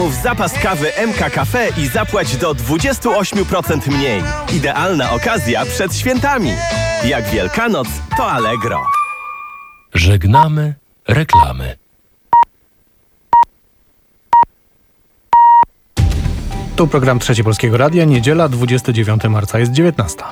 W zapas kawy MK Cafe i zapłać do 28% mniej. Idealna okazja przed świętami. Jak Wielkanoc, to Allegro. Żegnamy reklamy. Tu program Trzeci Polskiego Radia, niedziela 29 marca, jest 19.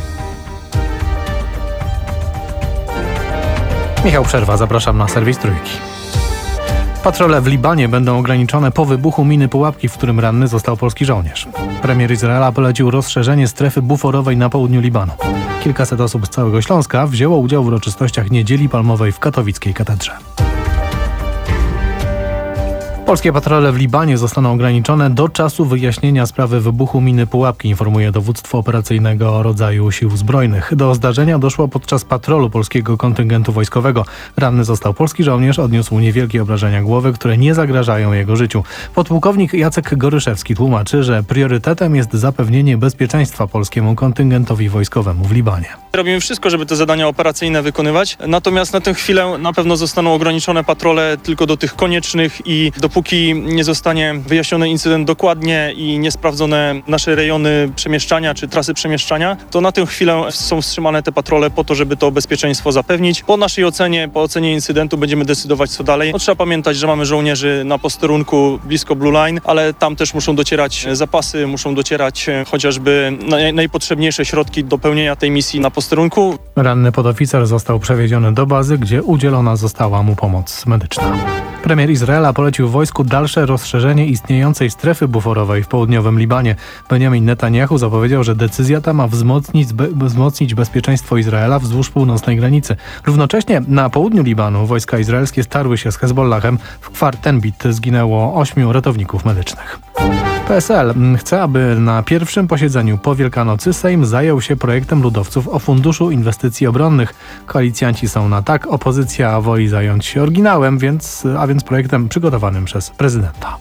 Michał Przerwa, zapraszam na serwis Trójki. Patrole w Libanie będą ograniczone po wybuchu miny pułapki, w którym ranny został polski żołnierz. Premier Izraela polecił rozszerzenie strefy buforowej na południu Libanu. Kilkaset osób z całego Śląska wzięło udział w uroczystościach Niedzieli Palmowej w katowickiej katedrze. Polskie patrole w Libanie zostaną ograniczone do czasu wyjaśnienia sprawy wybuchu miny pułapki, informuje dowództwo operacyjnego rodzaju Sił Zbrojnych. Do zdarzenia doszło podczas patrolu polskiego kontyngentu wojskowego. Ranny został polski żołnierz, odniósł niewielkie obrażenia głowy, które nie zagrażają jego życiu. Podpułkownik Jacek Goryszewski tłumaczy, że priorytetem jest zapewnienie bezpieczeństwa polskiemu kontyngentowi wojskowemu w Libanie. Robimy wszystko, żeby te zadania operacyjne wykonywać, natomiast na tę chwilę na pewno zostaną ograniczone patrole tylko do tych koniecznych i dopóki nie zostanie wyjaśniony incydent dokładnie i nie sprawdzone nasze rejony przemieszczania czy trasy przemieszczania, to na tę chwilę są wstrzymane te patrole po to, żeby to bezpieczeństwo zapewnić. Po naszej ocenie, po ocenie incydentu będziemy decydować co dalej. Trzeba pamiętać, że mamy żołnierzy na posterunku blisko Blue Line, ale tam też muszą docierać zapasy, muszą docierać chociażby najpotrzebniejsze środki do pełnienia tej misji na posterunku. Ranny podoficer został przewieziony do bazy, gdzie udzielona została mu pomoc medyczna. Premier Izraela polecił wojsku dalsze rozszerzenie istniejącej strefy buforowej w południowym Libanie. Benjamin Netanyahu zapowiedział, że decyzja ta ma wzmocnić bezpieczeństwo Izraela wzdłuż północnej granicy. Równocześnie na południu Libanu wojska izraelskie starły się z Hezbollahem. W Kfar Tenbit zginęło 8 ratowników medycznych. PSL chce, aby na pierwszym posiedzeniu po Wielkanocy Sejm zajął się projektem ludowców o Funduszu Inwestycji Obronnych. Koalicjanci są na tak, opozycja woli zająć się oryginałem, a więc projektem przygotowanym przez prezydenta.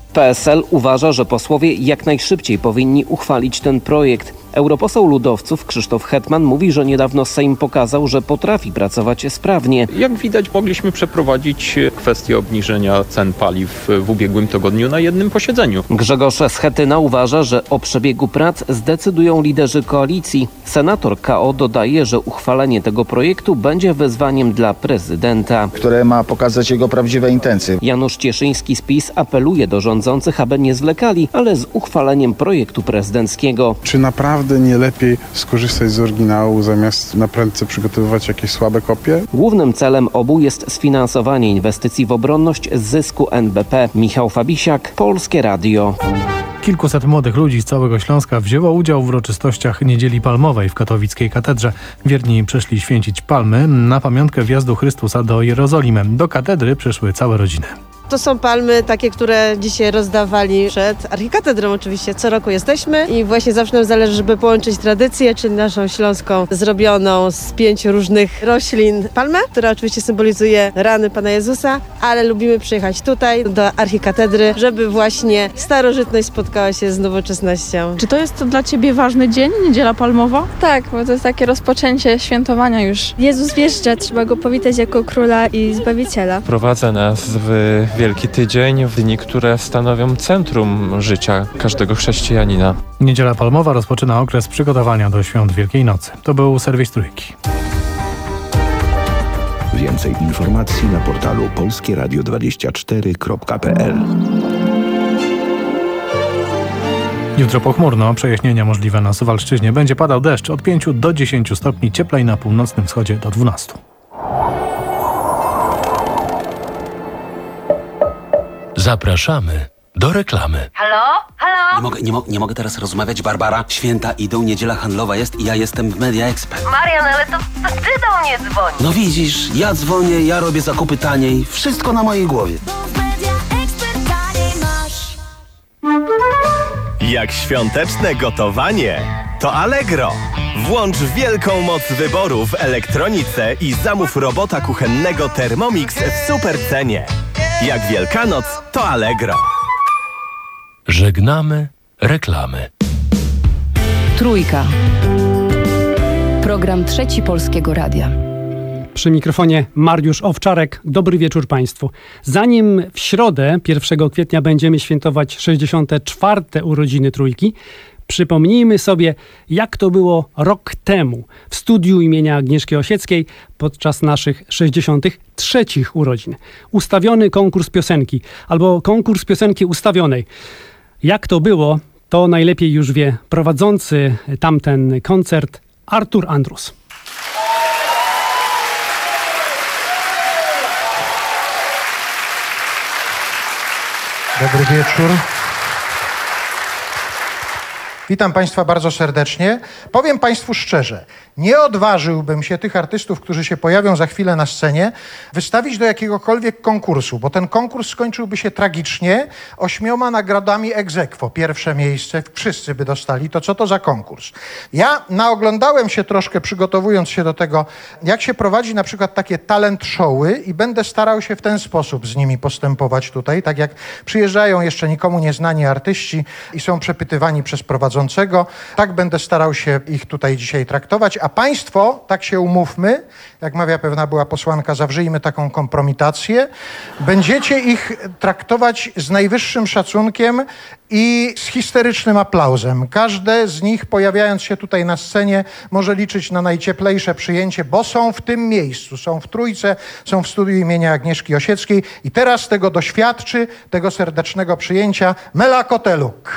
PSL uważa, że posłowie jak najszybciej powinni uchwalić ten projekt. Europoseł ludowców Krzysztof Hetman mówi, że niedawno Sejm pokazał, że potrafi pracować sprawnie. Jak widać, mogliśmy przeprowadzić kwestię obniżenia cen paliw w ubiegłym tygodniu na jednym posiedzeniu. Grzegorz Schetyna uważa, że o przebiegu prac zdecydują liderzy koalicji. Senator KO dodaje, że uchwalenie tego projektu będzie wyzwaniem dla prezydenta, które ma pokazać jego prawdziwe intencje. Janusz Cieszyński z PiS apeluje do rządzących, aby nie zwlekali, ale z uchwaleniem projektu prezydenckiego. Czy naprawdę nie lepiej skorzystać z oryginału, zamiast na prędce przygotowywać jakieś słabe kopie? Głównym celem obu jest sfinansowanie inwestycji w obronność z zysku NBP. Michał Fabisiak, Polskie Radio. Kilkuset młodych ludzi z całego Śląska wzięło udział w uroczystościach Niedzieli Palmowej w katowickiej katedrze. Wierni przyszli święcić palmy na pamiątkę wjazdu Chrystusa do Jerozolimy. Do katedry przyszły całe rodziny. To są palmy takie, które dzisiaj rozdawali przed archikatedrą oczywiście. Co roku jesteśmy i właśnie zawsze nam zależy, żeby połączyć tradycję, czyli naszą śląską, zrobioną z 5 różnych roślin palmę, która oczywiście symbolizuje rany Pana Jezusa, ale lubimy przyjechać tutaj do archikatedry, żeby właśnie starożytność spotkała się z nowoczesnością. Czy to jest dla Ciebie ważny dzień, Niedziela Palmowa? Tak, bo to jest takie rozpoczęcie świętowania już. Jezus wjeżdża, trzeba Go powitać jako Króla i Zbawiciela. Prowadza nas w Wielki Tydzień, w dni, które stanowią centrum życia każdego chrześcijanina. Niedziela Palmowa rozpoczyna okres przygotowania do świąt Wielkiej Nocy. To był serwis Trójki. Więcej informacji na portalu polskieradio24.pl. Jutro pochmurno, przejaśnienia możliwe na Suwalszczyźnie. Będzie padał deszcz od 5 do 10 stopni, cieplej na północnym wschodzie do 12. Zapraszamy do reklamy. Halo? Halo? Nie mogę teraz rozmawiać, Barbara. Święta idą, niedziela handlowa jest i ja jestem w Media Expert. Marian, ale to ty do mnie dzwonisz. No widzisz, ja dzwonię, ja robię zakupy taniej. Wszystko na mojej głowie. Jak świąteczne gotowanie, to Allegro. Włącz wielką moc wyboru w elektronice i zamów robota kuchennego Thermomix w super cenie. Jak Wielkanoc, to Allegro. Żegnamy reklamy. Trójka. Program Trzeci Polskiego Radia. Przy mikrofonie Mariusz Owczarek. Dobry wieczór Państwu. Zanim w środę 1 kwietnia będziemy świętować 64. urodziny Trójki, przypomnijmy sobie, jak to było rok temu w studiu imienia Agnieszki Osieckiej podczas naszych 63. urodzin. Ustawiony konkurs piosenki albo konkurs piosenki ustawionej. Jak to było, to najlepiej już wie prowadzący tamten koncert Artur Andrus. Dobry wieczór. Witam Państwa bardzo serdecznie. Powiem Państwu szczerze, nie odważyłbym się tych artystów, którzy się pojawią za chwilę na scenie, wystawić do jakiegokolwiek konkursu, bo ten konkurs skończyłby się tragicznie 8 nagrodami ex aequo. Pierwsze miejsce, wszyscy by dostali. To co to za konkurs? Ja naoglądałem się troszkę, przygotowując się do tego, jak się prowadzi na przykład takie talent showy i będę starał się w ten sposób z nimi postępować tutaj, tak jak przyjeżdżają jeszcze nikomu nieznani artyści i są przepytywani przez prowadzącego. Tak będę starał się ich tutaj dzisiaj traktować, a Państwo, tak się umówmy, jak mawia pewna była posłanka, zawrzyjmy taką kompromitację, będziecie ich traktować z najwyższym szacunkiem i z histerycznym aplauzem. Każde z nich, pojawiając się tutaj na scenie, może liczyć na najcieplejsze przyjęcie, bo są w tym miejscu, są w Trójce, są w studiu imienia Agnieszki Osieckiej i teraz tego doświadczy, tego serdecznego przyjęcia Mela Koteluk.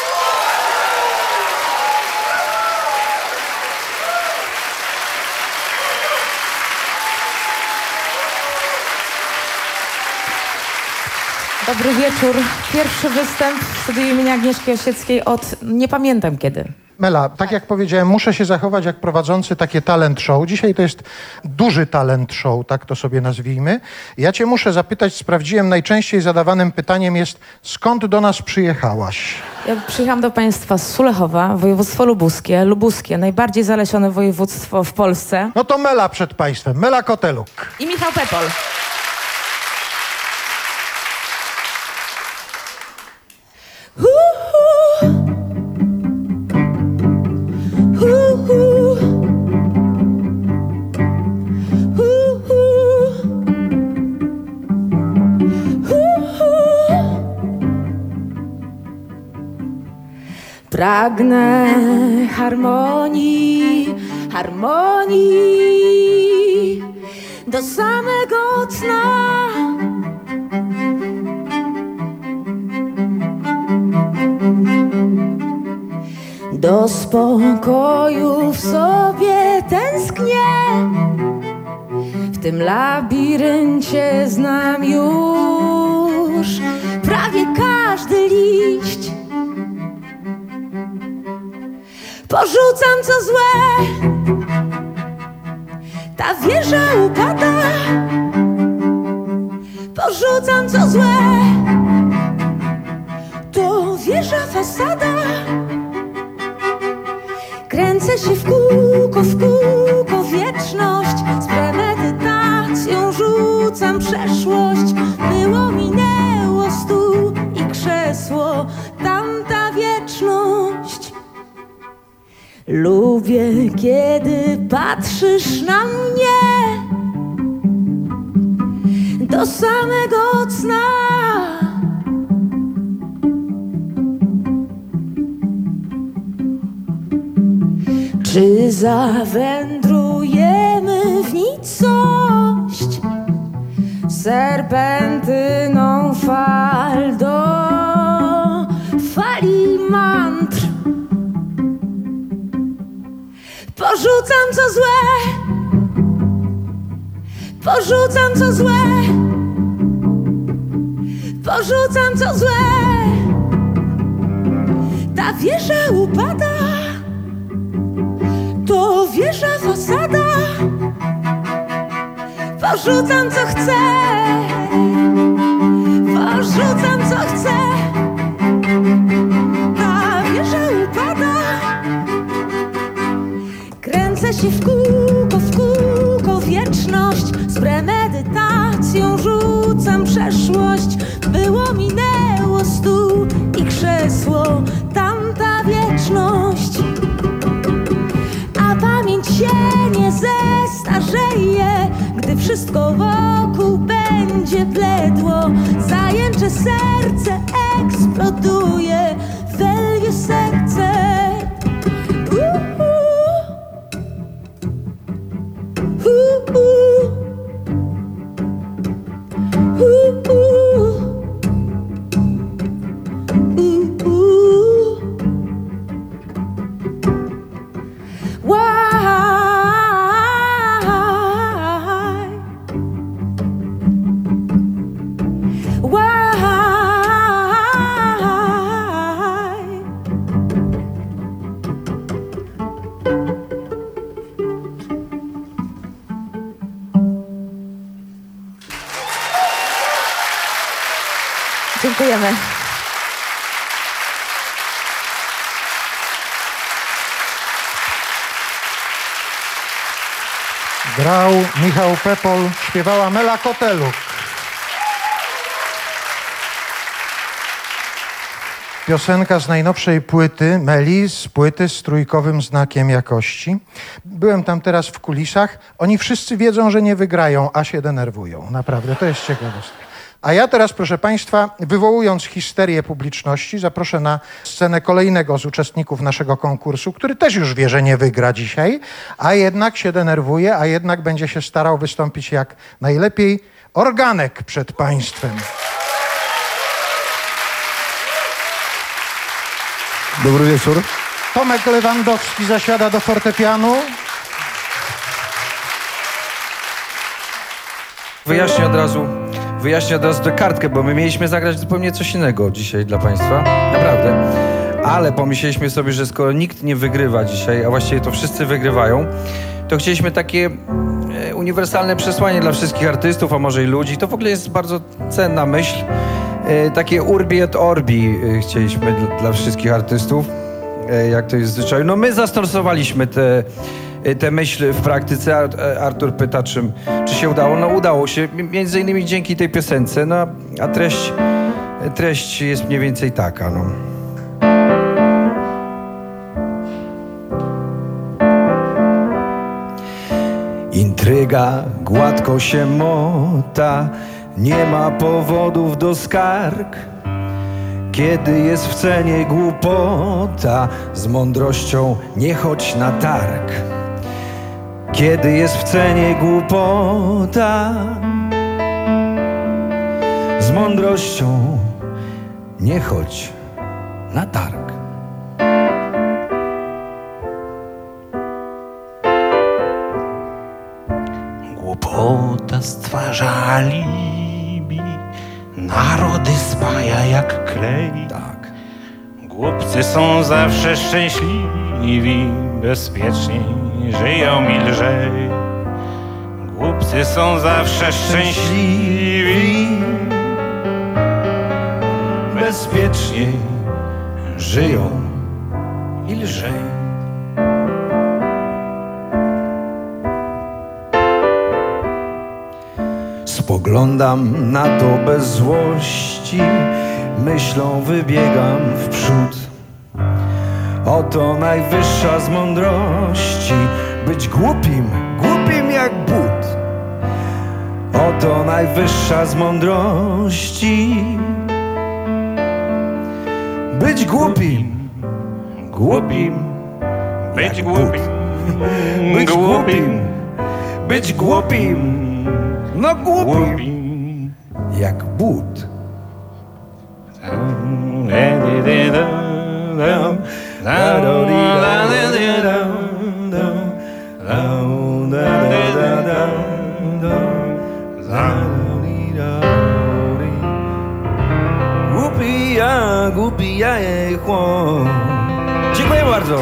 Dobry wieczór. Pierwszy występ w studiu imienia Agnieszki Osieckiej od nie pamiętam kiedy. Mela, tak jak powiedziałem, muszę się zachować jak prowadzący takie talent show. Dzisiaj to jest duży talent show, tak to sobie nazwijmy. Ja cię muszę zapytać, sprawdziłem, najczęściej zadawanym pytaniem jest, skąd do nas przyjechałaś? Ja przyjechałam do Państwa z Sulechowa, województwo lubuskie, najbardziej zalesione województwo w Polsce. No to Mela przed Państwem, Mela Koteluk. I Michał Pepol. Pragnę harmonii, harmonii do samego cna. Do spokoju w sobie tęsknię, w tym labiryncie znam już prawie każdy liść. Porzucam co złe, ta wieża upada. Porzucam co złe, to wieża fasada. Kręcę się w kółko wieczność, z premedytacją rzucam przeszłość. Było, minęło stół i krzesło, tamta wieczność. Lubię, kiedy patrzysz na mnie do samego cna. Czy zawędrujemy w nicość serpentyną fal do fali mantr? Porzucam co złe, porzucam co złe, porzucam co złe. Ta wieża upada, to wieża fasada. Porzucam co chcę, porzucam co chcę. Ta wieża upada. Kręcę się w kółko wieczność, z premedytacją rzucam przeszłość. Było, minęło stół i krzesło, tamta wieczność. A pamięć się nie zestarzeje, że serce eksploduje, we lwie serce. Dziękujemy. Grał Michał Pepol, śpiewała Mela Koteluk. Piosenka z najnowszej płyty Meli, z płyty z trójkowym znakiem jakości. Byłem tam teraz w kulisach. Oni wszyscy wiedzą, że nie wygrają, a się denerwują. Naprawdę, to jest ciekawostka. A ja teraz, proszę Państwa, wywołując histerię publiczności, zaproszę na scenę kolejnego z uczestników naszego konkursu, który też już wie, że nie wygra dzisiaj, a jednak się denerwuje, a jednak będzie się starał wystąpić jak najlepiej. Organek przed Państwem. Dobry wieczór. Tomek Lewandowski zasiada do fortepianu. Wyjaśnię od razu tę kartkę, bo my mieliśmy zagrać zupełnie coś innego dzisiaj dla Państwa. Naprawdę. Ale pomyśleliśmy sobie, że skoro nikt nie wygrywa dzisiaj, a właściwie to wszyscy wygrywają, to chcieliśmy takie uniwersalne przesłanie dla wszystkich artystów, a może i ludzi. To w ogóle jest bardzo cenna myśl. Takie urbi et orbi chcieliśmy dla wszystkich artystów, jak to jest zwyczaj. No my zastosowaliśmy te myśli w praktyce. Artur pyta, czy się udało. No udało się, między innymi dzięki tej piosence, no a treść jest mniej więcej taka, no. Intryga gładko się mota, nie ma powodów do skarg. Kiedy jest w cenie głupota, z mądrością nie chodź na targ. Kiedy jest w cenie głupota, z mądrością nie chodź na targ. Głupota stwarza alibi, narody spaja jak klej. Tak. Głupcy są zawsze szczęśliwi, bezpieczniej żyją mi lżej. Głupcy są zawsze szczęśliwi, bezpieczniej żyją i lżej. Spoglądam na to bez złości, myślą wybiegam w przód. Oto najwyższa z mądrości, być głupim, głupim jak but. Oto najwyższa z mądrości, być głupim, głupim, być głupim, być głupim, być głupim. No głupim jak but. Głupi ja, Dziękuję bardzo.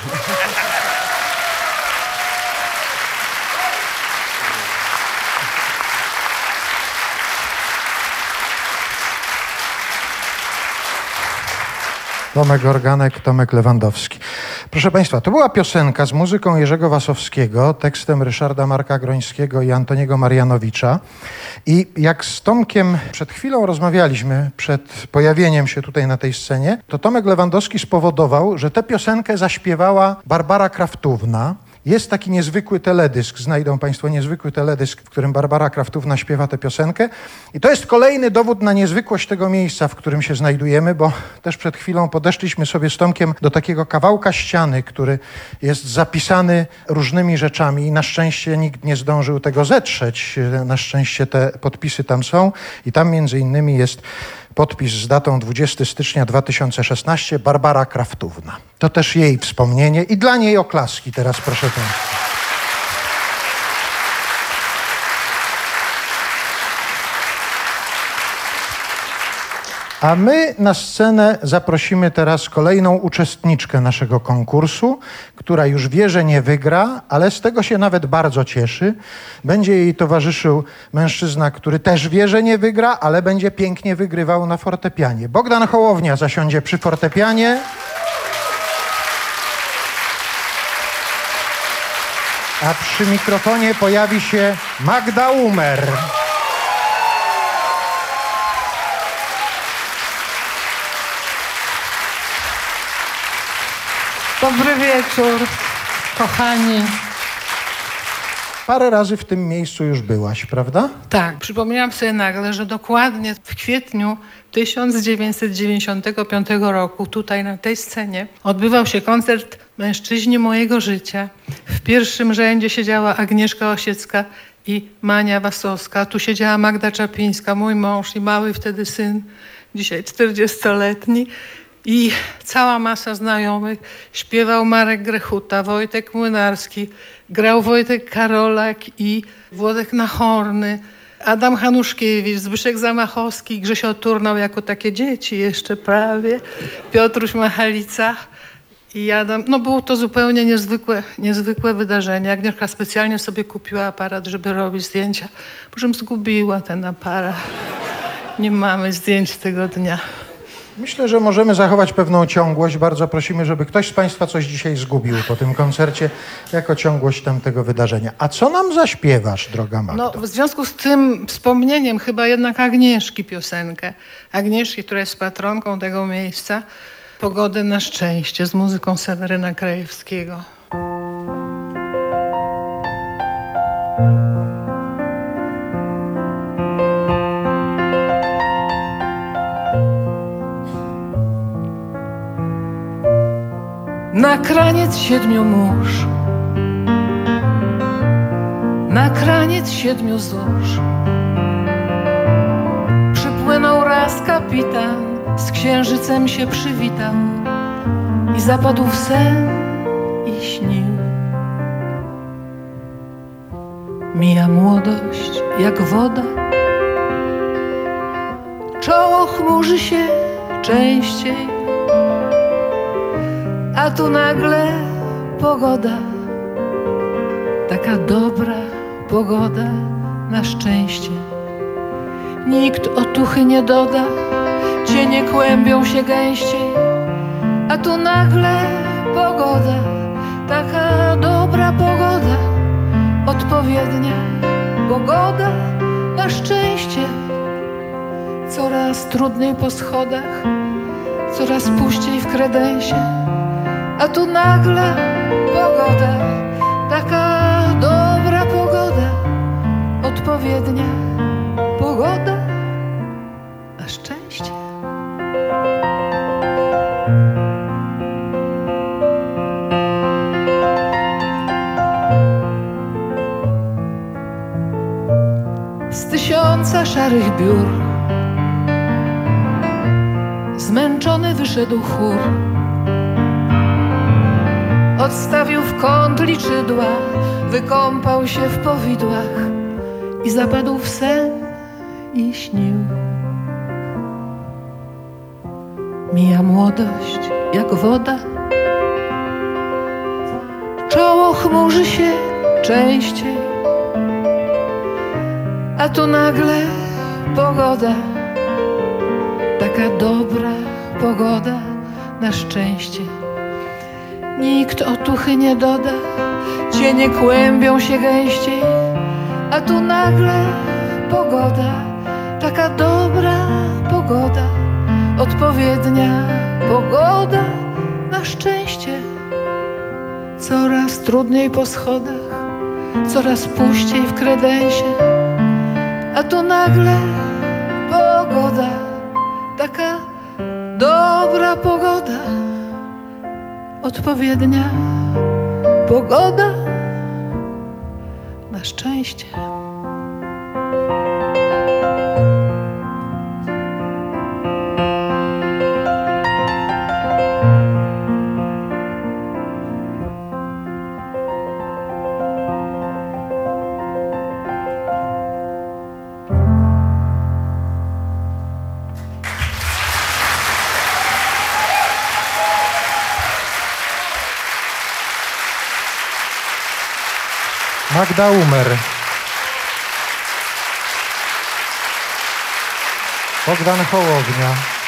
Tomek Organek, Tomek Lewandowski. Proszę Państwa, to była piosenka z muzyką Jerzego Wasowskiego, tekstem Ryszarda Marka Grońskiego i Antoniego Marianowicza. I jak z Tomkiem przed chwilą rozmawialiśmy, przed pojawieniem się tutaj na tej scenie, to Tomek Lewandowski spowodował, że tę piosenkę zaśpiewała Barbara Kraftówna. Jest taki niezwykły teledysk, znajdą Państwo niezwykły teledysk, w którym Barbara Kraftówna śpiewa tę piosenkę. I to jest kolejny dowód na niezwykłość tego miejsca, w którym się znajdujemy, bo też przed chwilą podeszliśmy sobie z Tomkiem do takiego kawałka ściany, który jest zapisany różnymi rzeczami i na szczęście nikt nie zdążył tego zetrzeć. Na szczęście te podpisy tam są i tam między innymi jest podpis z datą 20 stycznia 2016, Barbara Kraftówna. To też jej wspomnienie i dla niej oklaski teraz, proszę Państwa. A my na scenę zaprosimy teraz kolejną uczestniczkę naszego konkursu, która już wie, że nie wygra, ale z tego się nawet bardzo cieszy. Będzie jej towarzyszył mężczyzna, który też wie, że nie wygra, ale będzie pięknie wygrywał na fortepianie. Bogdan Hołownia zasiądzie przy fortepianie. A przy mikrofonie pojawi się Magda Umer. Dobry wieczór, kochani. Parę razy w tym miejscu już byłaś, prawda? Tak, przypomniałam sobie nagle, że dokładnie w kwietniu 1995 roku tutaj na tej scenie odbywał się koncert Mężczyźni mojego życia. W pierwszym rzędzie siedziała Agnieszka Osiecka i Mania Wasowska. Tu siedziała Magda Czapińska, mój mąż i mały wtedy syn, dzisiaj 40-letni. I cała masa znajomych. Śpiewał Marek Grechuta, Wojtek Młynarski, grał Wojtek Karolak i Włodek Nachorny, Adam Hanuszkiewicz, Zbyszek Zamachowski, Grzesio Turnał jako takie dzieci jeszcze prawie, Piotruś Machalica i Adam. No było to zupełnie niezwykłe wydarzenie. Agnieszka specjalnie sobie kupiła aparat, żeby robić zdjęcia, po czym zgubiła ten aparat. Nie mamy zdjęć tego dnia. Myślę, że możemy zachować pewną ciągłość. Bardzo prosimy, żeby ktoś z Państwa coś dzisiaj zgubił po tym koncercie jako ciągłość tamtego wydarzenia. A co nam zaśpiewasz, droga Magdo? No, w związku z tym wspomnieniem chyba jednak Agnieszki piosenkę. Agnieszki, która jest patronką tego miejsca. Pogodę na szczęście z muzyką Seweryna Krajewskiego. Na kraniec 7 mórz, na kraniec 7 zórz przypłynął raz kapitan, z księżycem się przywitał i zapadł w sen i śnił. Mija młodość jak woda, czoło chmurzy się częściej, a tu nagle pogoda, taka dobra pogoda na szczęście. Nikt otuchy nie doda, cienie kłębią się gęściej, a tu nagle pogoda, taka dobra pogoda, odpowiednia pogoda na szczęście. Coraz trudniej po schodach, coraz puściej w kredensie, a tu nagle pogoda, taka dobra pogoda, odpowiednia pogoda na szczęście. Z 1000 szarych biur zmęczony wyszedł chór. Odstawił w kąt liczydła, wykąpał się w powidłach i zapadł w sen i śnił. Mija młodość jak woda, czoło chmurzy się częściej, a tu nagle pogoda, taka dobra pogoda na szczęście. Nikt otuchy nie doda, cienie kłębią się gęściej, a tu nagle pogoda, taka dobra pogoda, odpowiednia pogoda na szczęście. Coraz trudniej po schodach, coraz puściej w kredensie, a tu nagle pogoda, taka dobra pogoda, odpowiednia pogoda na szczęście. Magda Umer, Bogdan Hołownia,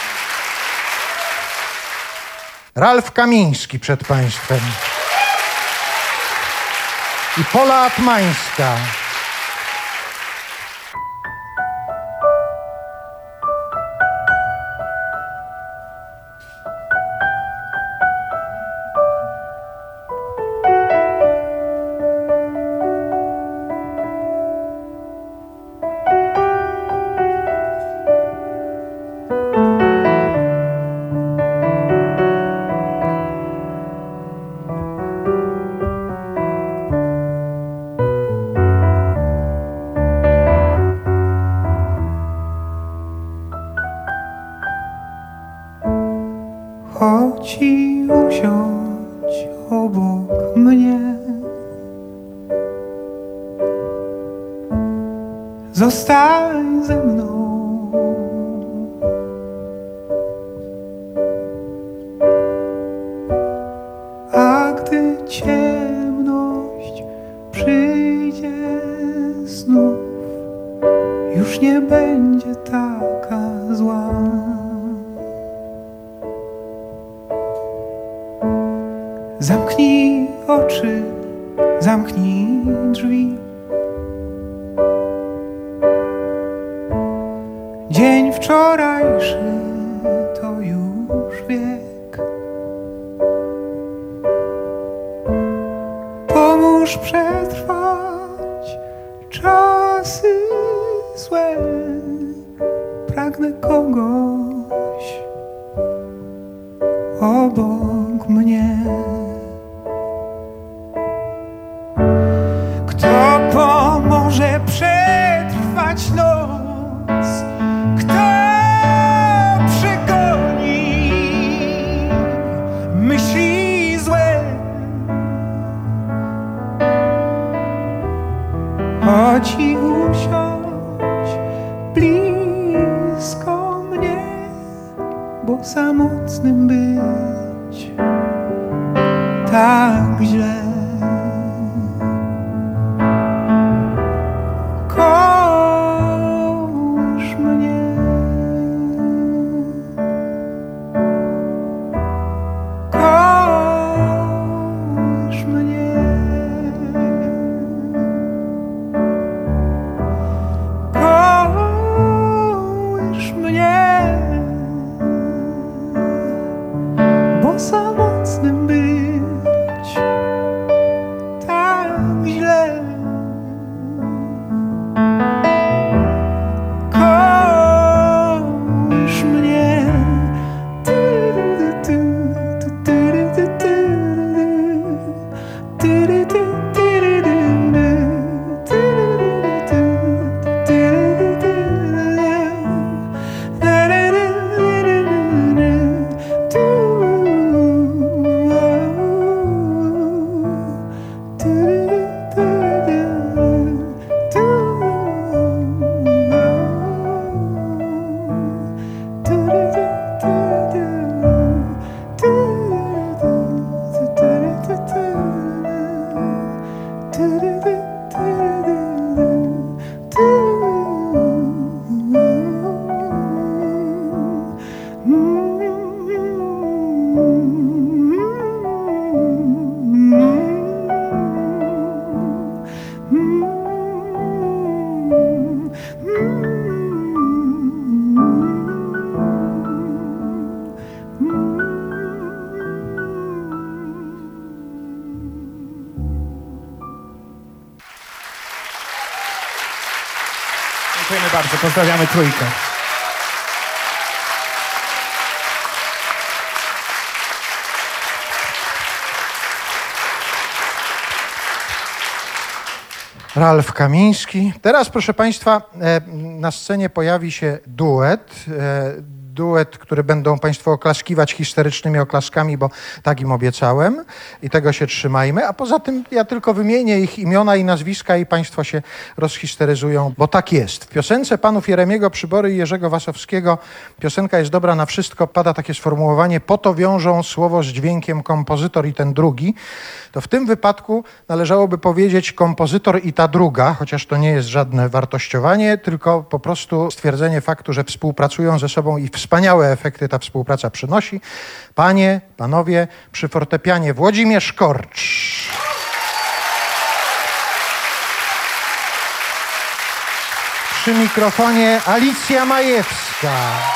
Ralf Kamiński przed Państwem i Pola Atmańska. Chodź i usiądź obok mnie. Zostań ze mną. A gdy ciemność przyjdzie znów, już nie będzie taka zła. Zamknij oczy, zamknij drzwi. Dzień wczorajszy to już wiek. Pomóż przetrwać czasy złe. Pragnę kogoś obok mnie. Kto pomoże przetrwać noc? Kto przegoni myśli złe? Chodź i usiądź blisko mnie, bo samotnym być tak źle. Kołóż mnie, kołóż mnie, kołóż mnie, bo samotnym być bardzo. Pozdrawiamy trójkę. Ralf Kamiński. Teraz, proszę Państwa, na scenie pojawi się duet. Duet, który będą Państwo oklaskiwać histerycznymi oklaskami, bo tak im obiecałem i tego się trzymajmy. A poza tym ja tylko wymienię ich imiona i nazwiska i Państwo się rozhisteryzują, bo tak jest. W piosence panów Jeremiego Przybory i Jerzego Wasowskiego piosenka jest dobra na wszystko. Pada takie sformułowanie: po to wiążą słowo z dźwiękiem kompozytor i ten drugi. To w tym wypadku należałoby powiedzieć kompozytor i ta druga, chociaż to nie jest żadne wartościowanie, tylko po prostu stwierdzenie faktu, że współpracują ze sobą i wspaniałe efekty ta współpraca przynosi. Panie, panowie, przy fortepianie Włodzimierz Korcz. Przy mikrofonie Alicja Majewska.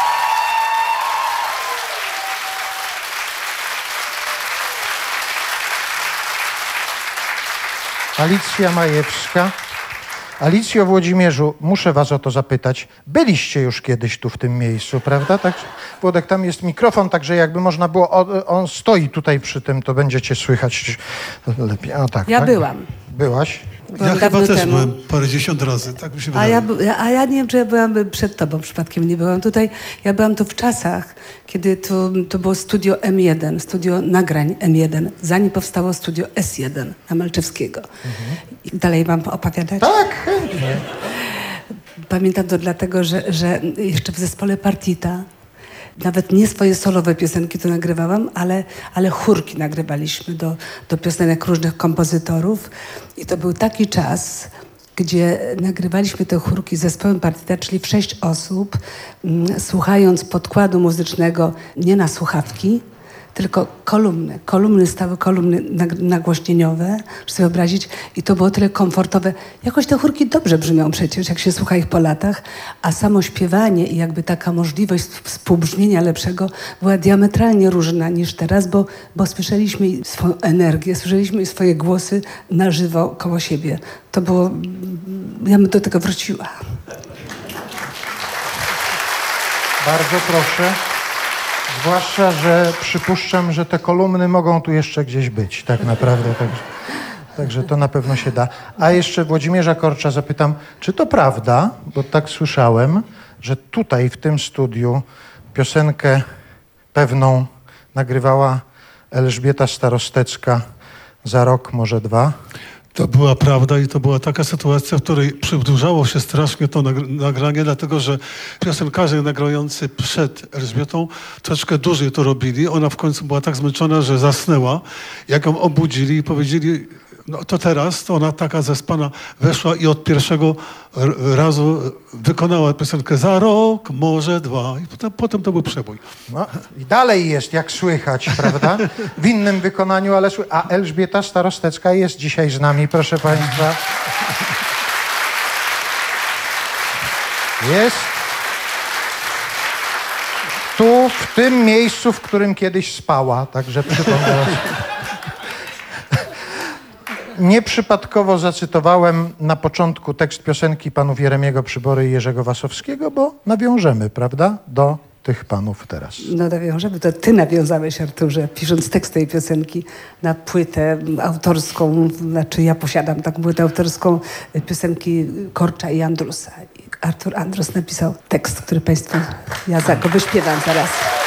Alicja Majewska. Alicjo, Włodzimierzu, muszę was o to zapytać. Byliście już kiedyś tu w tym miejscu, prawda? Tak, Włodek, tam jest mikrofon, także jakby można było... On stoi tutaj przy tym, to będziecie słychać lepiej. O, tak, Ja tak? byłam. Byłaś? Byłam dawno temu. byłem parędziesiąt razy, tak mi się wydaje. A ja nie wiem, czy ja byłam przed tobą, przypadkiem nie byłam tutaj. Ja byłam tu w czasach, kiedy to było studio M1, studio nagrań M1, zanim powstało studio S1 na Malczewskiego. I dalej mam opowiadać? Tak, chętnie. Pamiętam to dlatego, że jeszcze w zespole Partita, nawet nie swoje solowe piosenki to nagrywałam, ale chórki nagrywaliśmy do piosenek różnych kompozytorów. I to był taki czas, gdzie nagrywaliśmy te chórki z zespołem Partita, czyli w 6 osób, słuchając podkładu muzycznego nie na słuchawki, tylko kolumny, stałe kolumny nagłośnieniowe, żeby sobie wyobrazić. I to było tyle komfortowe. Jakoś te chórki dobrze brzmią przecież, jak się słucha ich po latach, a samo śpiewanie i jakby taka możliwość współbrzmienia lepszego była diametralnie różna niż teraz, bo słyszeliśmy swoją energię, słyszeliśmy swoje głosy na żywo koło siebie. To było... Ja bym do tego wróciła. Bardzo proszę. Zwłaszcza, że przypuszczam, że te kolumny mogą tu jeszcze gdzieś być, tak naprawdę. Także to na pewno się da. A jeszcze Włodzimierza Korcza zapytam, czy to prawda, bo tak słyszałem, że tutaj w tym studiu piosenkę pewną nagrywała Elżbieta Starostecka za rok, może 2? To była prawda i to była taka sytuacja, w której przedłużało się strasznie to nagranie, dlatego że piosenkarze nagrający przed Elżbietą troszkę dłużej to robili. Ona w końcu była tak zmęczona, że zasnęła. Jak ją obudzili i powiedzieli, no to teraz, to ona taka zaspana weszła i od pierwszego razu wykonała piosenkę za rok, może 2. I potem to był przebój. No, i dalej jest, jak słychać, prawda? W innym wykonaniu, ale a Elżbieta Starostecka jest dzisiaj z nami, proszę Państwa. Jest tu, w tym miejscu, w którym kiedyś spała, także przypomnę. Nieprzypadkowo zacytowałem na początku tekst piosenki panów Jeremiego Przybory i Jerzego Wasowskiego, bo nawiążemy, prawda, do tych panów teraz. No nawiążemy, to ty nawiązałeś, Arturze, pisząc tekst tej piosenki na płytę autorską, znaczy ja posiadam taką płytę autorską piosenki Korcza i Andrusa. I Artur Andrus napisał tekst, który Państwu, ja go wyśpiewam zaraz.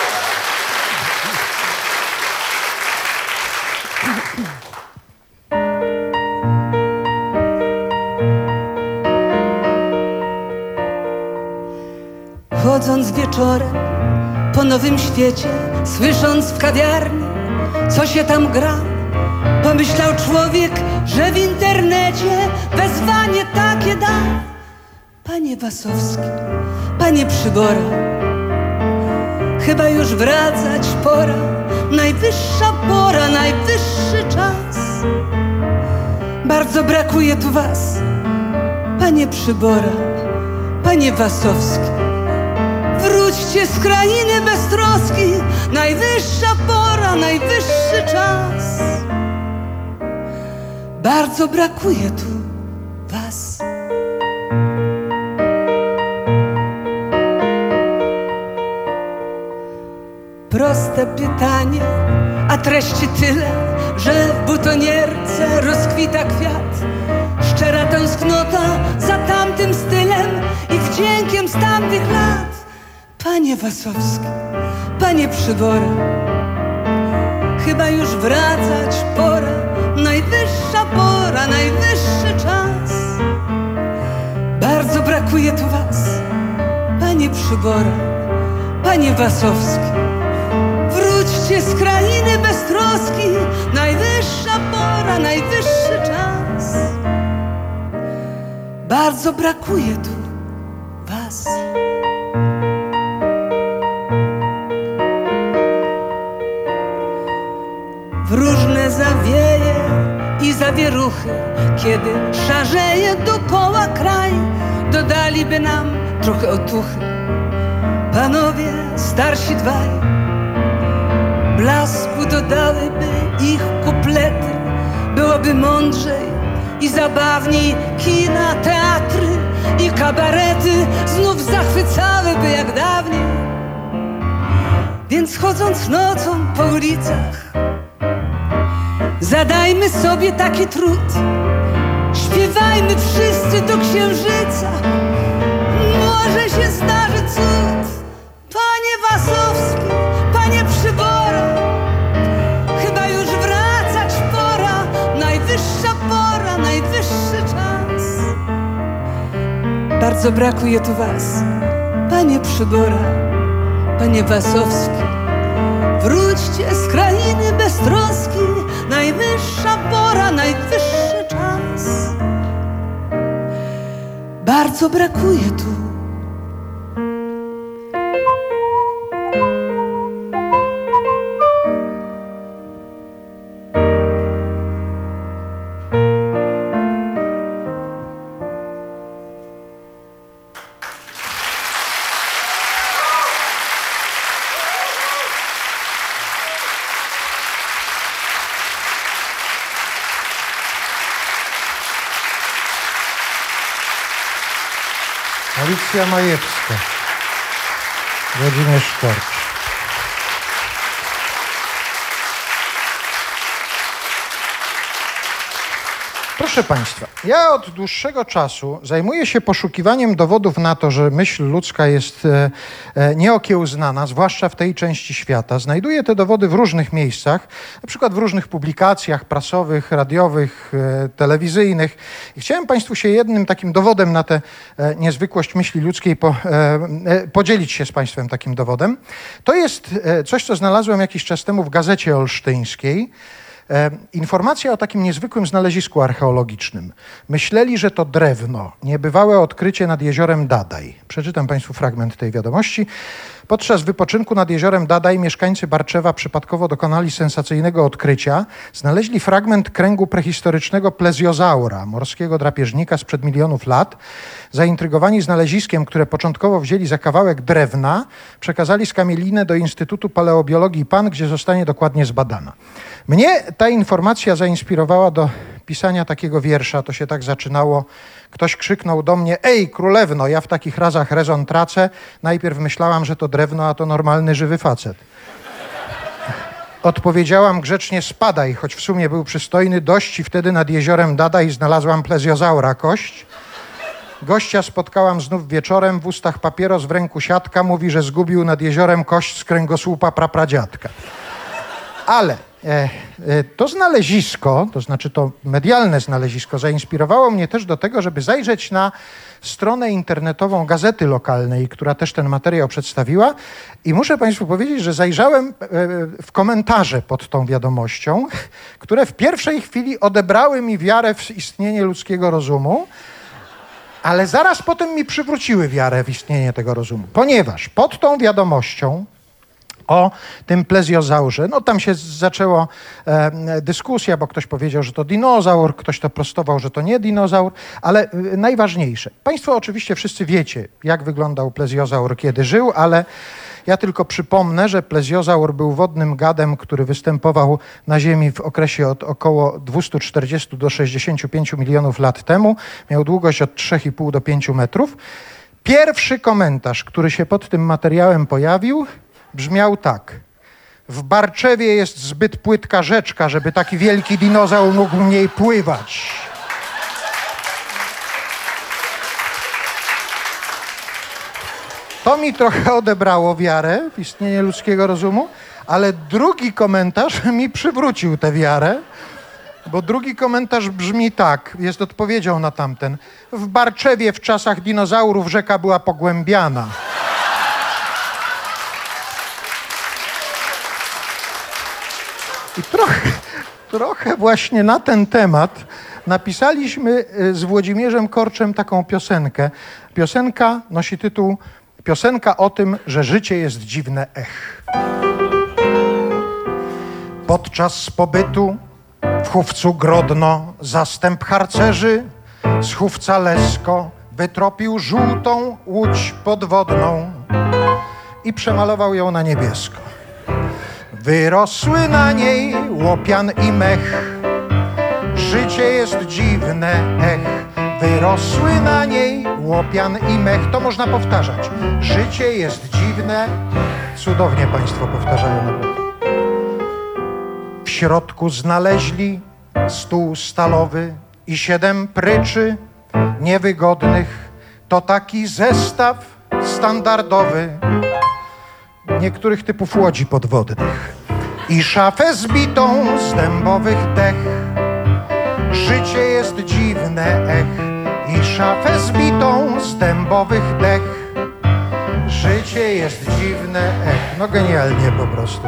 Chodząc wieczorem po nowym świecie, słysząc w kawiarni, co się tam gra, pomyślał człowiek, że w internecie wezwanie takie da. Panie Wasowski, panie Przybora, chyba już wracać pora, najwyższa pora, najwyższy czas. Bardzo brakuje tu was, panie Przybora, panie Wasowski. Wróćcie z krainy beztroski, najwyższa pora, najwyższy czas. Bardzo brakuje tu was. proste pytanie, a treści tyle, że w butonierce rozkwita kwiat. Szczera tęsknota za tamtym stylem i wdziękiem z tamtych lat. Panie Wasowski, panie Przybora, chyba już wracać pora. Najwyższa pora, najwyższy czas. Bardzo brakuje tu was, panie Przybora, panie Wasowski. Wróćcie z krainy bez troski. Najwyższa pora, najwyższy czas. Bardzo brakuje tu was. W różne zawieje i zawieruchy, kiedy szarzeje dokoła kraj, dodaliby nam trochę otuchy panowie starsi dwaj. Blasku dodałyby ich kuplety, byłoby mądrzej i zabawniej. Kina, teatry i kabarety znów zachwycałyby jak dawniej. Więc chodząc nocą po ulicach, zadajmy sobie taki trud. Śpiewajmy wszyscy do księżyca, może się zdarzy cud. Panie Wasowski, panie Przybora, chyba już wracać pora. Najwyższa pora, najwyższy czas. Bardzo brakuje tu was, panie Przybora, panie Wasowski. Wróćcie z krainy bez troski. Najwyższa pora, najwyższy czas. Bardzo brakuje tu. Alicja Majewska, Włodzimierz Korcz. Proszę Państwa, ja od dłuższego czasu zajmuję się poszukiwaniem dowodów na to, że myśl ludzka jest nieokiełznana, zwłaszcza w tej części świata. Znajduję te dowody w różnych miejscach, na przykład w różnych publikacjach prasowych, radiowych, telewizyjnych. I chciałem Państwu się jednym takim dowodem na tę niezwykłość myśli ludzkiej podzielić się z Państwem takim dowodem. To jest coś, co znalazłem jakiś czas temu w Gazecie Olsztyńskiej. Informacja o takim niezwykłym znalezisku archeologicznym. Myśleli, że to drewno, niebywałe odkrycie nad jeziorem Dadaj. Przeczytam Państwu fragment tej wiadomości. Podczas wypoczynku nad jeziorem Dadaj mieszkańcy Barczewa przypadkowo dokonali sensacyjnego odkrycia. Znaleźli fragment kręgu prehistorycznego plezjozaura, morskiego drapieżnika sprzed milionów lat. Zaintrygowani znaleziskiem, które początkowo wzięli za kawałek drewna, przekazali skamielinę do Instytutu Paleobiologii PAN, gdzie zostanie dokładnie zbadana. Mnie ta informacja zainspirowała do pisania takiego wiersza. To się tak zaczynało. Ktoś krzyknął do mnie: ej, królewno, ja w takich razach rezon tracę. Najpierw myślałam, że to drewno, a to normalny, żywy facet. Odpowiedziałam grzecznie: spadaj, choć w sumie był przystojny dość, i wtedy nad jeziorem Dadaj znalazłam plezjozaura kość. Gościa spotkałam znów wieczorem, w ustach papieros, w ręku siatka. Mówi, że zgubił nad jeziorem kość z kręgosłupa prapradziadka. Ale to znalezisko, to znaczy to medialne znalezisko, zainspirowało mnie też do tego, żeby zajrzeć na stronę internetową gazety lokalnej, która też ten materiał przedstawiła. I muszę Państwu powiedzieć, że zajrzałem w komentarze pod tą wiadomością, które w pierwszej chwili odebrały mi wiarę w istnienie ludzkiego rozumu, ale zaraz potem mi przywróciły wiarę w istnienie tego rozumu. Ponieważ pod tą wiadomością o tym plezjozaurze, no tam się zaczęła dyskusja, bo ktoś powiedział, że to dinozaur, ktoś to prostował, że to nie dinozaur, ale najważniejsze. Państwo oczywiście wszyscy wiecie, jak wyglądał plezjozaur, kiedy żył, ale ja tylko przypomnę, że plezjozaur był wodnym gadem, który występował na Ziemi w okresie od około 240 do 65 milionów lat temu. Miał długość od 3,5 do 5 metrów. Pierwszy komentarz, który się pod tym materiałem pojawił, brzmiał tak: W Barczewie jest zbyt płytka rzeczka, żeby taki wielki dinozaur mógł w niej pływać. To mi trochę odebrało wiarę w istnienie ludzkiego rozumu, ale drugi komentarz mi przywrócił tę wiarę, bo drugi komentarz brzmi tak, jest odpowiedzią na tamten. W Barczewie w czasach dinozaurów rzeka była pogłębiana. I trochę właśnie na ten temat napisaliśmy z Włodzimierzem Korczem taką piosenkę. Piosenka nosi tytuł Piosenka o tym, że życie jest dziwne ech. Podczas pobytu w Chówcu Grodno zastęp harcerzy z Chówca Lesko wytropił żółtą łódź podwodną i przemalował ją na niebiesko. Wyrosły na niej łopian i mech. Życie jest dziwne, ech. Wyrosły na niej łopian i mech. To można powtarzać. Życie jest dziwne. Cudownie państwo powtarzają naprawdę. W środku znaleźli stół stalowy i 7 pryczy niewygodnych. To taki zestaw standardowy niektórych typów łodzi podwodnych. I szafę zbitą z dębowych dech. Życie jest dziwne, ech. I szafę zbitą z dębowych dech. Życie jest dziwne, ech. No genialnie po prostu.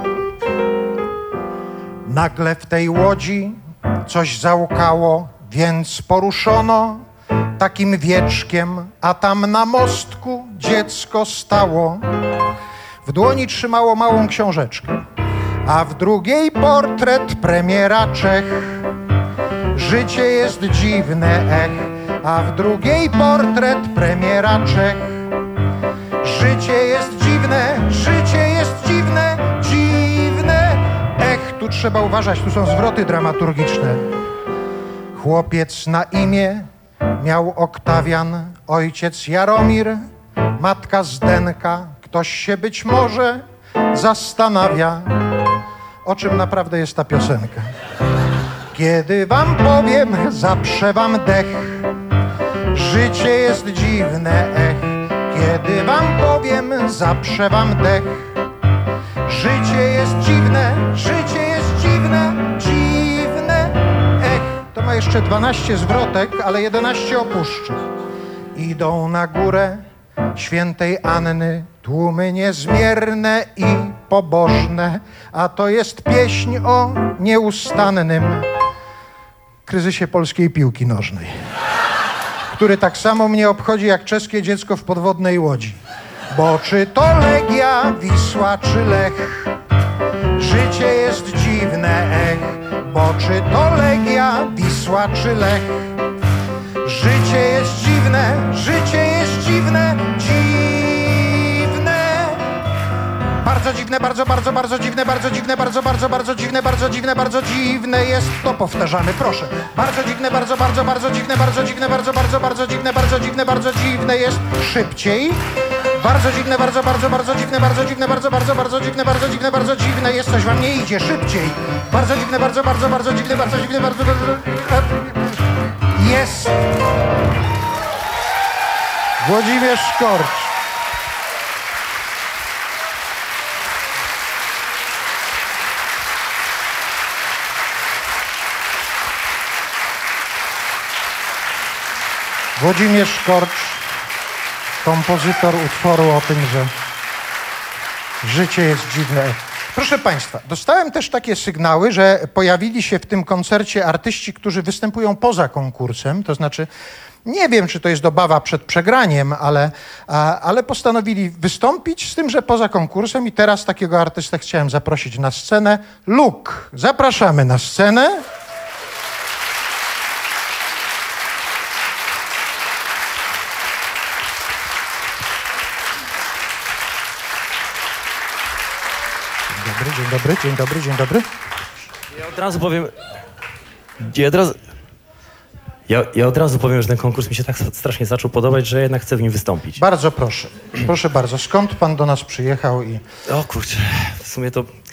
Nagle w tej łodzi coś załkało, więc poruszono takim wieczkiem, a tam na mostku dziecko stało. W dłoni trzymało małą książeczkę, a w drugiej portret premiera Czech. Życie jest dziwne, ech, a w drugiej portret premiera Czech. Życie jest dziwne, życie jest dziwne, dziwne, ech. Tu trzeba uważać, tu są zwroty dramaturgiczne. Chłopiec na imię miał Oktawian, ojciec Jaromir, matka Zdenka. Ktoś się być może zastanawia, o czym naprawdę jest ta piosenka. Kiedy wam powiem, zaprze wam dech. Życie jest dziwne, ech. Kiedy wam powiem, zaprze wam dech. Życie jest dziwne, życie jest dziwne, dziwne, ech. To ma jeszcze 12 zwrotek, ale 11 opuszczę. Idą na górę świętej Anny tłumy niezmierne i pobożne, a to jest pieśń o nieustannym kryzysie polskiej piłki nożnej, który tak samo mnie obchodzi jak czeskie dziecko w podwodnej łodzi. Bo czy to Legia, Wisła czy Lech, życie jest dziwne, ech. Bo czy to Legia, Wisła czy Lech, życie jest dziwne, życie jest dziwne, dziwne. Bardzo dziwne, bardzo dziwne, bardzo dziwne, bardzo dziwne, bardzo dziwne, bardzo dziwne jest to. Powtarzamy, proszę. Bardzo dziwne, bardzo dziwne, bardzo dziwne, bardzo dziwne, bardzo dziwne, bardzo dziwne jest. Szybciej. Bardzo dziwne, bardzo dziwne, bardzo dziwne, bardzo dziwne, bardzo dziwne, bardzo dziwne jest. Coś wam nie idzie. Szybciej. Bardzo dziwne, bardzo dziwne, bardzo dziwne, bardzo jest. Włodzimierz Korcz. Włodzimierz Korcz, kompozytor utworu o tym, że życie jest dziwne. Proszę państwa, dostałem też takie sygnały, że pojawili się w tym koncercie artyści, którzy występują poza konkursem, to znaczy nie wiem, czy to jest obawa przed przegraniem, ale postanowili wystąpić z tym, że poza konkursem i teraz takiego artystę chciałem zaprosić na scenę. Luke, zapraszamy na scenę. Dzień dobry. Ja od razu powiem, że ten konkurs mi się tak strasznie zaczął podobać, że jednak chcę w nim wystąpić. Bardzo proszę. Proszę bardzo. Skąd pan do nas przyjechał i... O kurczę, w sumie to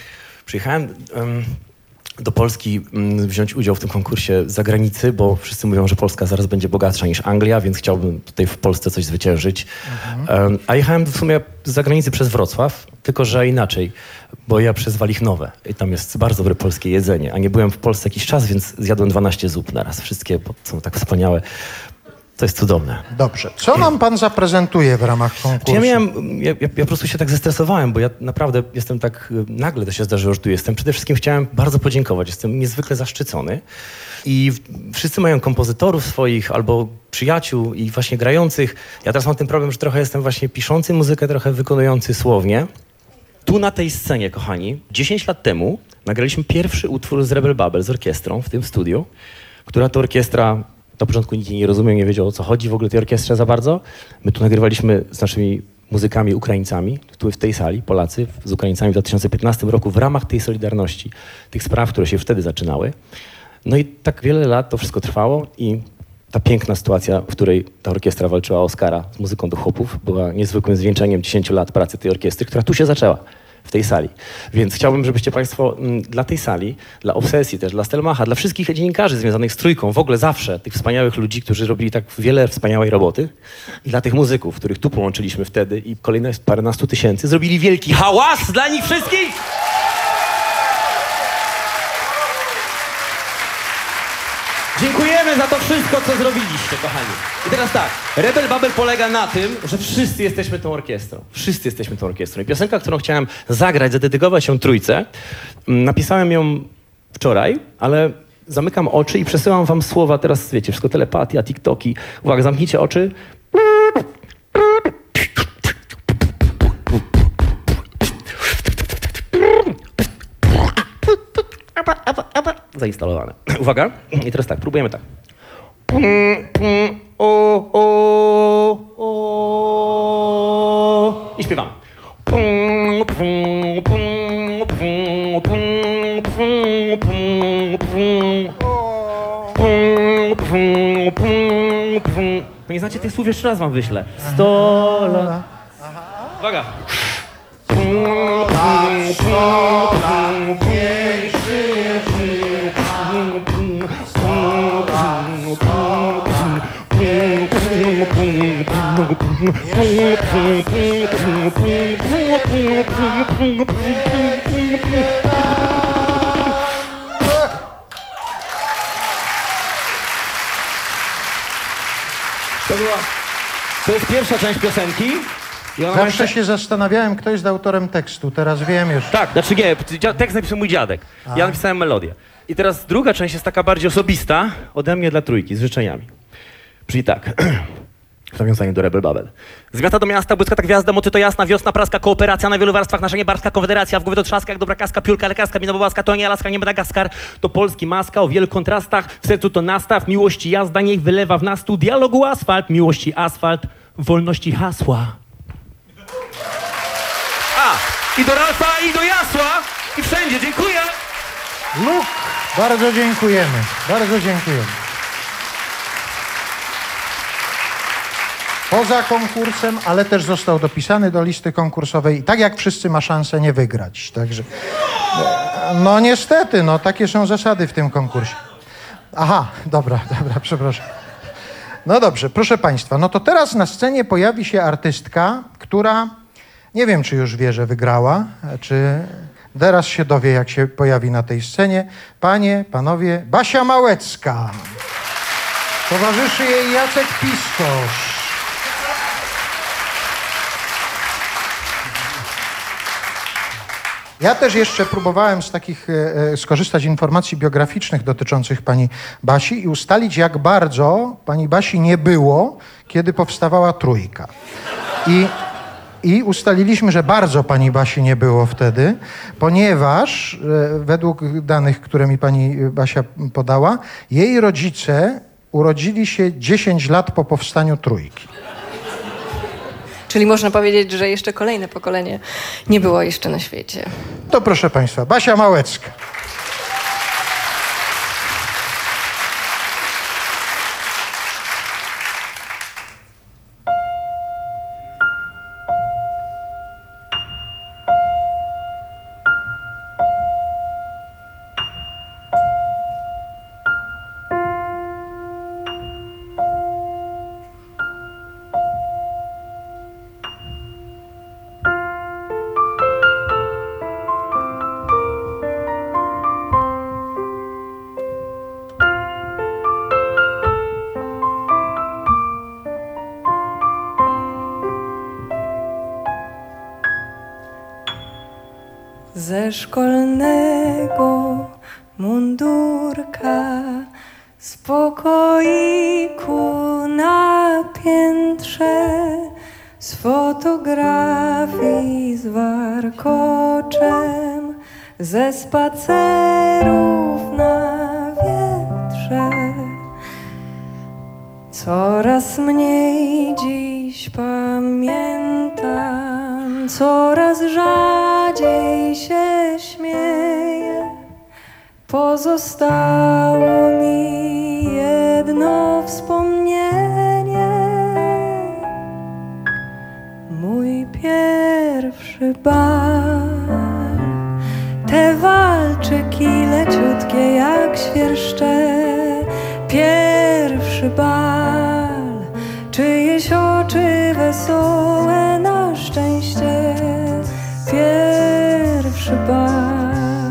Przyjechałem do Polski wziąć udział w tym konkursie z zagranicy, bo wszyscy mówią, że Polska zaraz będzie bogatsza niż Anglia, więc chciałbym tutaj w Polsce coś zwyciężyć. A jechałem w sumie z zagranicy przez Wrocław, tylko że inaczej, bo ja przez Walichnowę i tam jest bardzo dobre polskie jedzenie, a nie byłem w Polsce jakiś czas, więc zjadłem 12 zup naraz. Wszystkie są tak wspaniałe. To jest cudowne. Dobrze. Co nam pan zaprezentuje w ramach konkursu? Ja po prostu się tak zestresowałem, bo ja naprawdę jestem tak, nagle to się zdarzyło, że tu jestem. Przede wszystkim chciałem bardzo podziękować. Jestem niezwykle zaszczycony. I wszyscy mają kompozytorów swoich albo przyjaciół i właśnie grających. Ja teraz mam ten problem, że trochę jestem właśnie piszący muzykę, trochę wykonujący słownie. Tu na tej scenie, kochani, 10 lat temu nagraliśmy pierwszy utwór z Rebel Babel, z orkiestrą w tym studiu, która to orkiestra... Na początku nikt nie rozumiał, nie wiedział, o co chodzi w ogóle tej orkiestrze za bardzo. My tu nagrywaliśmy z naszymi muzykami Ukraińcami, tu w tej sali, Polacy, z Ukraińcami w 2015 roku w ramach tej solidarności, tych spraw, które się wtedy zaczynały. No i tak wiele lat to wszystko trwało i ta piękna sytuacja, w której ta orkiestra walczyła o Oscara z muzyką do chłopów, była niezwykłym zwieńczeniem 10 lat pracy tej orkiestry, która tu się zaczęła. W tej sali. Więc chciałbym, żebyście państwo dla tej sali, dla Obsesji też, dla Stelmacha, dla wszystkich dziennikarzy związanych z Trójką, w ogóle zawsze tych wspaniałych ludzi, którzy robili tak wiele wspaniałej roboty i dla tych muzyków, których tu połączyliśmy wtedy i kolejne paręnastu tysięcy, zrobili wielki hałas dla nich wszystkich! Dziękujemy za to wszystko, co zrobiliście, kochani. I teraz tak, Rebel Babel polega na tym, że wszyscy jesteśmy tą orkiestrą. Wszyscy jesteśmy tą orkiestrą. I piosenka, którą chciałem zagrać, zadedykować ją Trójce, napisałem ją wczoraj, ale zamykam oczy i przesyłam wam słowa, teraz wiecie, wszystko telepatia, TikToki. Uwaga, zamknijcie oczy. Zainstalowane. Uwaga. I teraz tak, próbujemy tak. I śpiewamy. Nie znacie tych słów, jeszcze raz wam wyślę. 100 lat. Uwaga. To jest pierwsza część piosenki. Zawsze się zastanawiałem, kto jest autorem tekstu, teraz wiem już. Tak, znaczy nie, tekst napisał mój dziadek. Ja napisałem melodię. I teraz druga część jest taka bardziej osobista, ode mnie dla Trójki, z życzeniami. Czyli tak, w nawiązaniu do Rebel Babel. Z miasta do miasta, błyska ta gwiazda, mocy to jasna, wiosna, praska, kooperacja na wielu warstwach, nasza niebarska konfederacja, w głowie to trzaska, jak dobra kaska, piórka, lekarska, mina bobaska, to nie Alaska, nie Madagaskar, to Polski maska o wielu kontrastach, w sercu to nastaw, miłości jazda, niech wylewa w nas tu dialogu asfalt, miłości asfalt, wolności hasła. I do Ralfa, i do Jasła, i wszędzie. Dziękuję. Luk, bardzo dziękujemy. Bardzo dziękujemy. Poza konkursem, ale też został dopisany do listy konkursowej i tak jak wszyscy ma szansę nie wygrać. Także, no niestety, no takie są zasady w tym konkursie. Aha, dobra, przepraszam. No dobrze, proszę państwa, no to teraz na scenie pojawi się artystka, która... Nie wiem, czy już wie, że wygrała, czy teraz się dowie, jak się pojawi na tej scenie. Panie, panowie, Basia Małecka. Towarzyszy jej Jacek Pistosz. Ja też jeszcze próbowałem z takich skorzystać informacji biograficznych dotyczących pani Basi i ustalić, jak bardzo pani Basi nie było, kiedy powstawała Trójka. I ustaliliśmy, że bardzo pani Basi nie było wtedy, ponieważ według danych, które mi pani Basia podała, jej rodzice urodzili się 10 lat po powstaniu Trójki. Czyli można powiedzieć, że jeszcze kolejne pokolenie nie było jeszcze na świecie. To proszę państwa, Basia Małecka. ze szkolnego mundurka, z pokoiku na piętrze, z fotografii z warkoczem, ze spacerów na wietrze. Coraz mniej dziś pamiętam, coraz rzadziej się śmieję. Pozostało mi jedno wspomnienie. Mój pierwszy bal, te walczyki leciutkie jak świerszcze. Pierwszy bal, czyjeś oczy wesołe na szczęście. Pierwszy bal.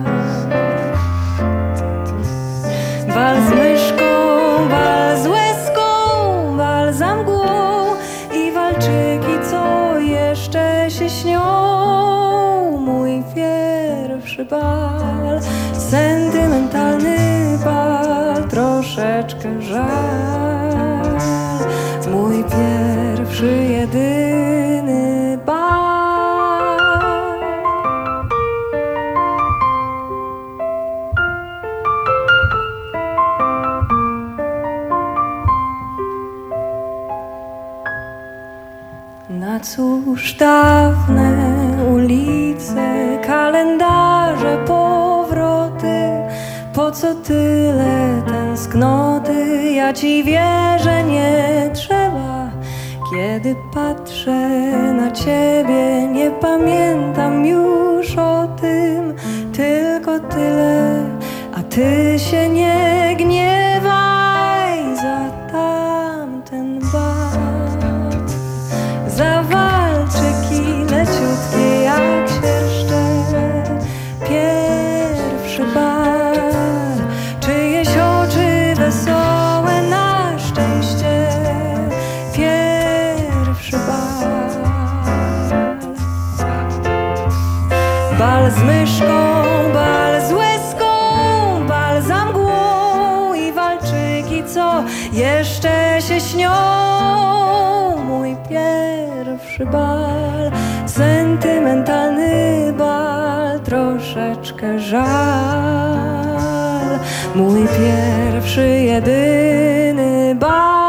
Bal z myszką, bal z łezką, bal za mgłą i walczyki, co jeszcze się śnią. Mój pierwszy bal, sentymentalny bal, troszeczkę żal. Mój pierwszy, jedyny bal. Na cóż dawne ulice, kalendarze, powroty, po co tyle tęsknoty? Ja ci wierzę, nie trzeba. Kiedy patrzę na ciebie, nie pamiętam już o tym. Tylko tyle, a ty się nie gniewaj za tamten bal, za walczyki leciutkie jak świerszcze. Pierwszy bal, czyjeś oczy wesołe na szczęście. Pierwszy bal. Bal z myszką, bal z łezką, bal za mgłą i walczyki, co jeszcze się śnią. Mój pierwszy bal, sentymentalny bal, troszeczkę żal. Mój pierwszy, jedyny bal.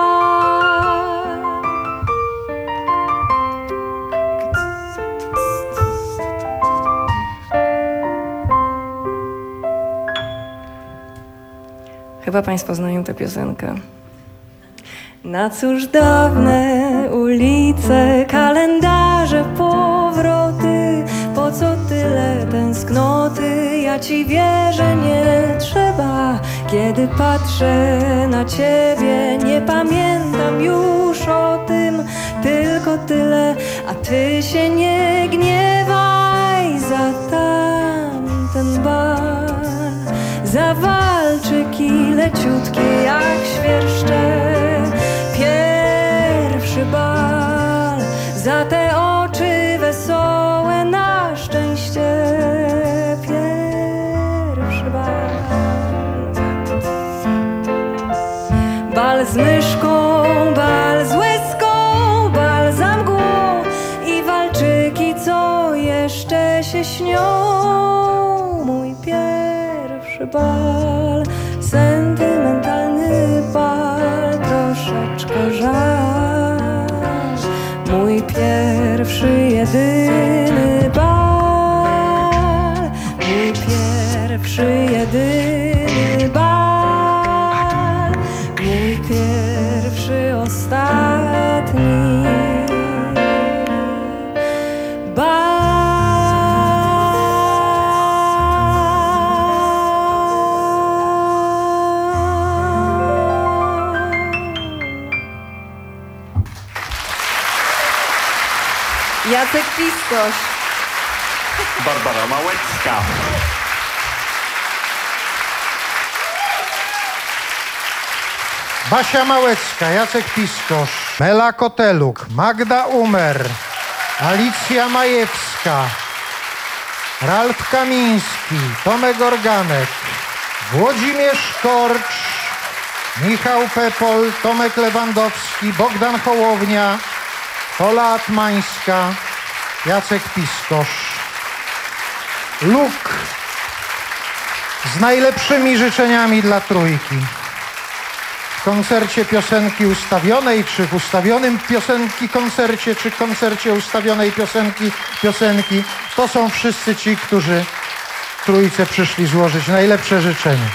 Chyba Państwo znają tę piosenkę. Na cóż dawne ulice, kalendarze, powroty, po co tyle tęsknoty? Ja ci wierzę, nie trzeba. Kiedy patrzę na ciebie, nie pamiętam już o tym. Tylko tyle, a ty się nie gniewaj za tamten bal, za walczyki leciutkie jak świerszcze. Pierwszy bal, za te oczy wesołe na szczęście. Pierwszy bal. Bal z myszką, bal z łezką, bal za mgłą i walczyki, co jeszcze się śnią. Mój pierwszy bal, sentymentalny bal, troszeczkę żal. Mój pierwszy, jedyny bal. Mój pierwszy, jedyny bal. Mój pierwszy, ostatni bal. Jacek Piskoś. Barbara Małecka. Basia Małecka, Jacek Piskosz, Mela Koteluk, Magda Umer, Alicja Majewska, Ralf Kamiński, Tomek Organek, Włodzimierz Korcz, Michał Pepol, Tomek Lewandowski, Bogdan Hołownia, Pola Atmańska, Jacek Piskosz. Luk z najlepszymi życzeniami dla trójki. W koncercie piosenki ustawionej, czy w ustawionym piosenki koncercie, czy koncercie ustawionej piosenki, to są wszyscy ci, którzy trójce przyszli złożyć najlepsze życzenia.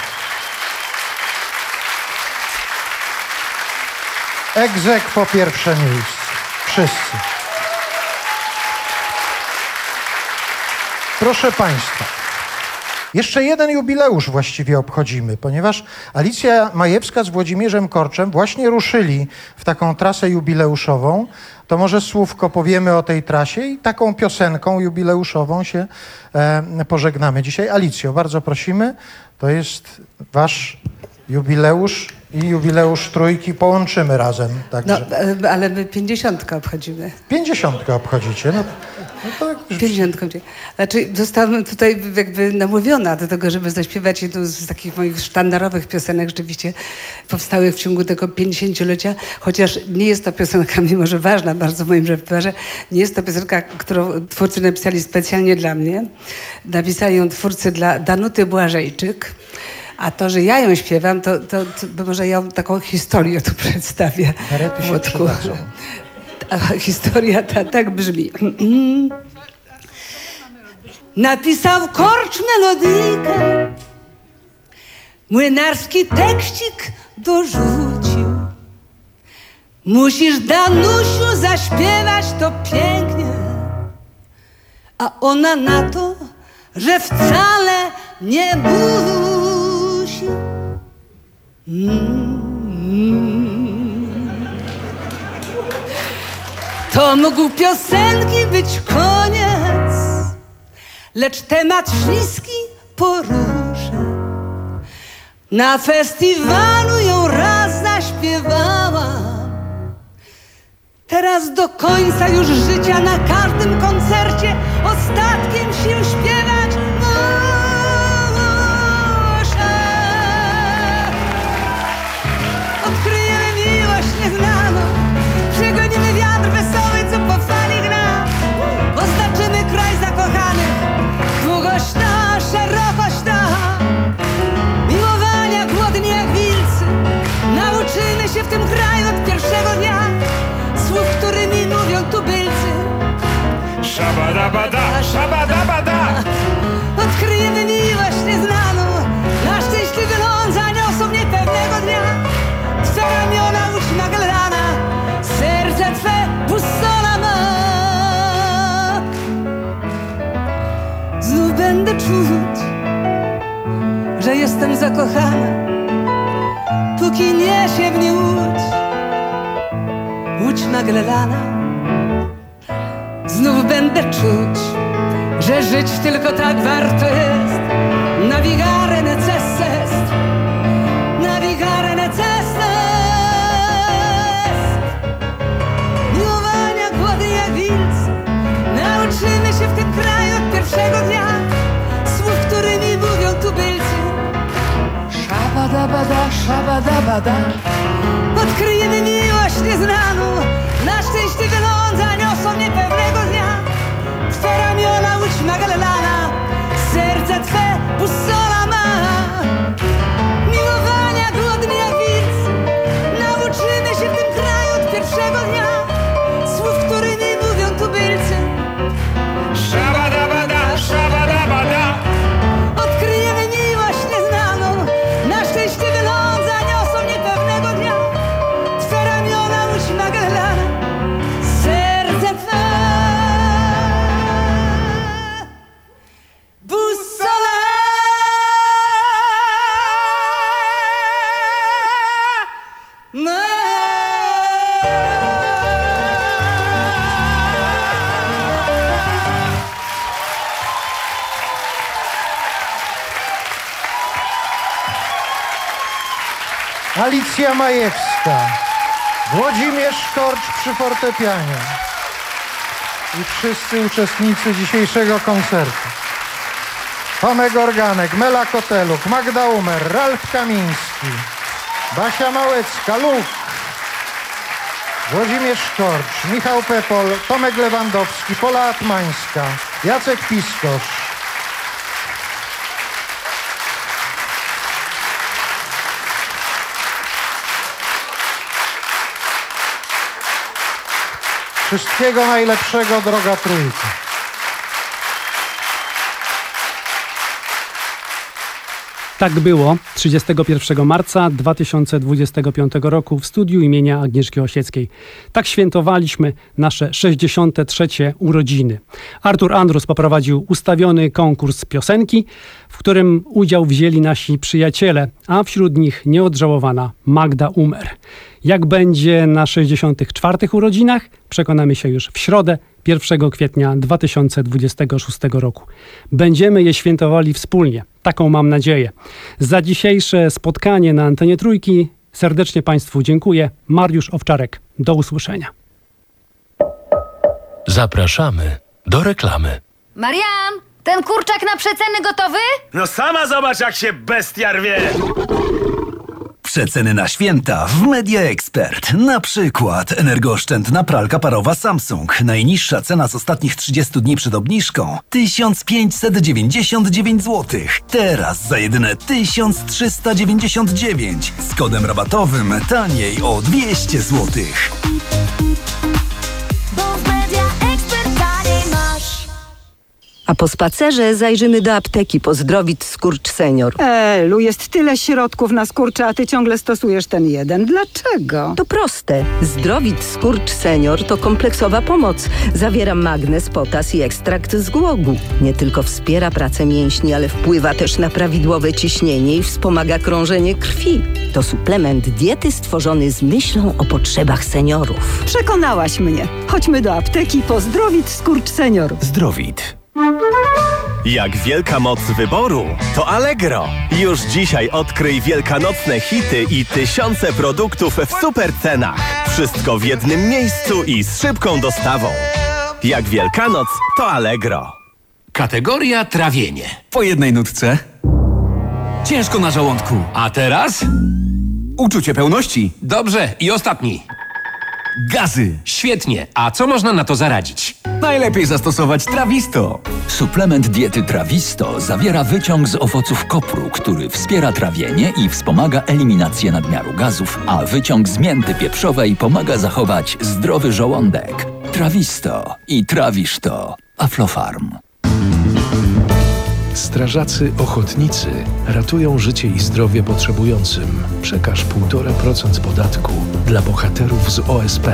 Ex aequo pierwsze miejsce. Wszyscy. Proszę Państwa, jeszcze jeden jubileusz właściwie obchodzimy, ponieważ Alicja Majewska z Włodzimierzem Korczem właśnie ruszyli w taką trasę jubileuszową. To może słówko powiemy o tej trasie i taką piosenką jubileuszową się pożegnamy dzisiaj. Alicjo, bardzo prosimy, to jest wasz jubileusz i jubileusz trójki połączymy razem. Także. No, ale my 50 obchodzimy. 50 obchodzicie, no to... 50. Znaczy, zostałam tutaj jakby namówiona do tego, żeby zaśpiewać jedną z takich moich sztandarowych piosenek, rzeczywiście powstałych w ciągu tego 50-lecia, chociaż nie jest to piosenka, mimo że ważna bardzo w moim repertuarze, nie jest to piosenka, którą twórcy napisali specjalnie dla mnie. Napisali ją twórcy dla Danuty Błażejczyk. A to, że ja ją śpiewam, to może ja taką historię tu przedstawię. A historia tak brzmi. Napisał Korcz melodyjkę, młynarski tekścik dorzucił. Musisz, Danusiu, zaśpiewać to pięknie. A ona na to, że wcale nie musi. To mógł piosenki być koniec, lecz temat śliski poruszę. Na festiwalu ją raz zaśpiewałam. Teraz do końca już życia na każdym koncercie ostatkiem sił śpiewać muszę. Odkryjemy miłość nieznaną, przegonimy wiatr wesoły, co po fali gra. Oznaczymy kraj zakochanych, długość ta, szerokość ta. Miłowania głodni jak wilcy, nauczymy się w tym kraju od pierwszego dnia słów, którymi mówią tubylcy. Szabadabada, szabadabada. Odkryjemy miłość nieznaną, na szczęśliwy ląd zaniosą mnie pewnego dnia. Twe ramiona łódź Magellana, serce Twe bussola ma. Znów będę czuć, że jestem zakochana, póki niesie mnie łódź Magellana. Znów będę czuć, że żyć tylko tak warto jest. Navigare necess est, navigare necess est. Miłowania głodni jak wilcy, nauczymy się w tym kraju od pierwszego dnia słów, którymi mówią tubylcy. Szabadabada, szabadabada. Odkryjemy miłość nieznaną, na szczęśliwy ląd zaniosą mnie pewnego dnia. Twe ramiona łódź Magellana, serce Twe bussola ma. Miłowania głodni jak wilcy, nauczymy się w tym kraju od pierwszego dnia słów, którymi mówią tubylcy. Szabadabada, szabadabada. Odkryjemy miłość nieznaną, na szczęśliwy ląd zaniosą mnie pewnego dnia. Twe ramiona łódź Magellana, serce Twe bussola ma. Alicja Majewska, Włodzimierz Korcz przy fortepianie i wszyscy uczestnicy dzisiejszego koncertu. Tomek Organek, Mela Koteluk, Magda Umer, Ralf Kamiński, Basia Małecka, Luk, Włodzimierz Korcz, Michał Pepol, Tomek Lewandowski, Pola Atmańska, Jacek Piskosz. Wszystkiego najlepszego, droga trójka. Tak było 31 marca 2025 roku w studiu imienia Agnieszki Osieckiej. Tak świętowaliśmy nasze 63. urodziny. Artur Andrus poprowadził ustawiony konkurs piosenki, w którym udział wzięli nasi przyjaciele, a wśród nich nieodżałowana Magda Umer. Jak będzie na 64. urodzinach, przekonamy się już w środę, 1 kwietnia 2026 roku. Będziemy je świętowali wspólnie. Taką mam nadzieję. Za dzisiejsze spotkanie na antenie Trójki serdecznie Państwu dziękuję. Mariusz Owczarek. Do usłyszenia. Zapraszamy do reklamy. Marian, ten kurczak na przeceny gotowy? No sama zobacz, jak się bestia rwie. Przeceny na święta w Media Expert. Na przykład energooszczędna pralka parowa Samsung. Najniższa cena z ostatnich 30 dni przed obniżką 1599 zł. Teraz za jedyne 1399. Z kodem rabatowym taniej o 200 zł. A po spacerze zajrzymy do apteki po Zdrowit Skurcz Senior. Elu, jest tyle środków na skurcze, a ty ciągle stosujesz ten jeden. Dlaczego? To proste. Zdrowit Skurcz Senior to kompleksowa pomoc. Zawiera magnez, potas i ekstrakt z głogu. Nie tylko wspiera pracę mięśni, ale wpływa też na prawidłowe ciśnienie i wspomaga krążenie krwi. To suplement diety stworzony z myślą o potrzebach seniorów. Przekonałaś mnie. Chodźmy do apteki po Zdrowit Skurcz Senior. Zdrowit. Jak wielka moc wyboru, to Allegro. Już dzisiaj odkryj wielkanocne hity i tysiące produktów w super cenach. Wszystko w jednym miejscu i z szybką dostawą. Jak Wielkanoc, to Allegro. Kategoria trawienie. Po jednej nutce. Ciężko na żołądku. A teraz? Uczucie pełności. Dobrze, i ostatni. Gazy. Świetnie. A co można na to zaradzić? Najlepiej zastosować Trawisto. Suplement diety Trawisto zawiera wyciąg z owoców kopru, który wspiera trawienie i wspomaga eliminację nadmiaru gazów, a wyciąg z mięty pieprzowej pomaga zachować zdrowy żołądek. Trawisto i trawisz to. Aflofarm. Strażacy ochotnicy ratują życie i zdrowie potrzebującym. Przekaż 1,5% podatku dla bohaterów z OSP.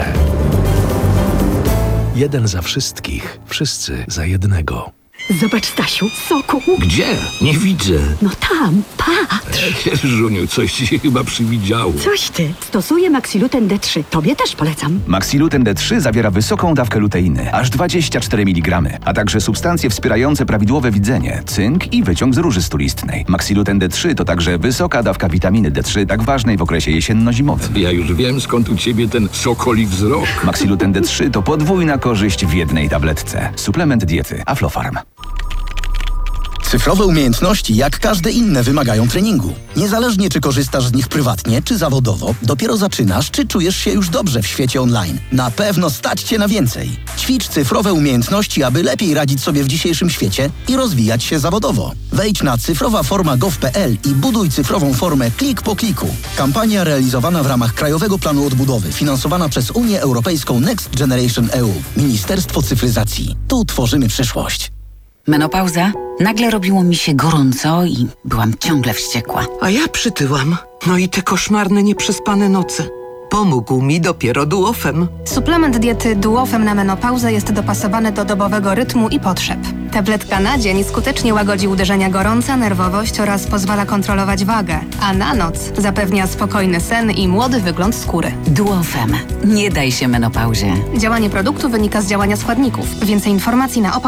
Jeden za wszystkich, wszyscy za jednego. Zobacz, Stasiu, soku. Gdzie? Nie widzę. No tam, patrz. Żuniu, coś ci się chyba przywidziało. Coś ty. Stosuję Maxiluten D3. Tobie też polecam. Maxiluten D3 zawiera wysoką dawkę luteiny, aż 24 mg, a także substancje wspierające prawidłowe widzenie, cynk i wyciąg z róży stulistnej. Maxiluten D3 to także wysoka dawka witaminy D3, tak ważnej w okresie jesienno-zimowym. Ja już wiem, skąd u ciebie ten sokoli wzrok. Maxiluten D3 to podwójna korzyść w jednej tabletce. Suplement diety Aflofarm. Cyfrowe umiejętności, jak każde inne, wymagają treningu. Niezależnie czy korzystasz z nich prywatnie, czy zawodowo, dopiero zaczynasz, czy czujesz się już dobrze w świecie online. Na pewno stać cię na więcej. Ćwicz cyfrowe umiejętności, aby lepiej radzić sobie w dzisiejszym świecie i rozwijać się zawodowo. Wejdź na cyfrowaforma.gov.pl i buduj cyfrową formę klik po kliku. Kampania realizowana w ramach Krajowego Planu Odbudowy, finansowana przez Unię Europejską Next Generation EU. Ministerstwo Cyfryzacji. Tu tworzymy przyszłość. Menopauza? Nagle robiło mi się gorąco i byłam ciągle wściekła. A ja przytyłam. No i te koszmarne, nieprzespane noce. Pomógł mi dopiero Duofem. Suplement diety Duofem na menopauzę jest dopasowany do dobowego rytmu i potrzeb. Tabletka na dzień skutecznie łagodzi uderzenia gorąca, nerwowość oraz pozwala kontrolować wagę, a na noc zapewnia spokojny sen i młody wygląd skóry. Duofem. Nie daj się menopauzie. Działanie produktu wynika z działania składników. Więcej informacji na opakowaniu.